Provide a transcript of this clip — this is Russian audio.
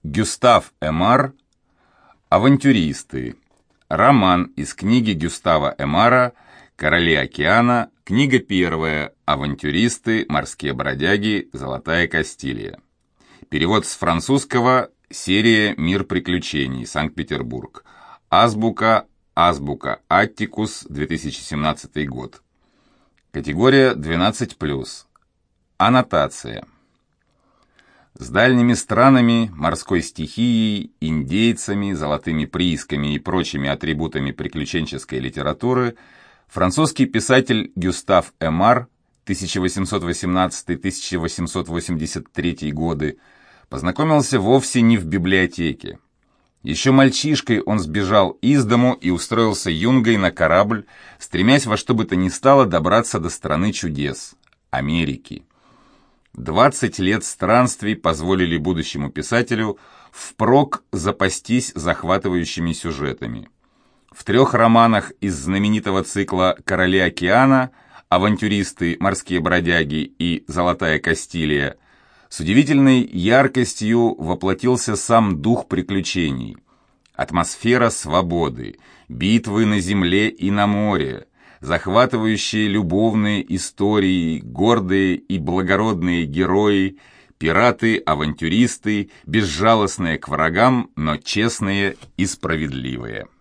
Гюстав Эмар «Авантюристы». Роман из книги Гюстава Эмара «Короли океана», книга первая «Авантюристы. Морские бродяги. Золотая Кастилия». Перевод с французского, серия «Мир приключений», Санкт-Петербург. Азбука Аттикус, 2017 год. Категория 12+. Аннотация. С дальними странами, морской стихией, индейцами, золотыми приисками и прочими атрибутами приключенческой литературы французский писатель Гюстав Эмар 1818-1883 годы познакомился вовсе не в библиотеке. Еще мальчишкой он сбежал из дому и устроился юнгой на корабль, стремясь во что бы то ни стало добраться до страны чудес – Америки. 20 лет странствий позволили будущему писателю впрок запастись захватывающими сюжетами. В 3 романах из знаменитого цикла «Короли океана», «Авантюристы. Морские бродяги» и «Золотая Кастилия» с удивительной яркостью воплотился сам дух приключений, атмосфера свободы, битвы на земле и на море, захватывающие любовные истории, гордые и благородные герои, пираты-авантюристы, безжалостные к врагам, но честные и справедливые.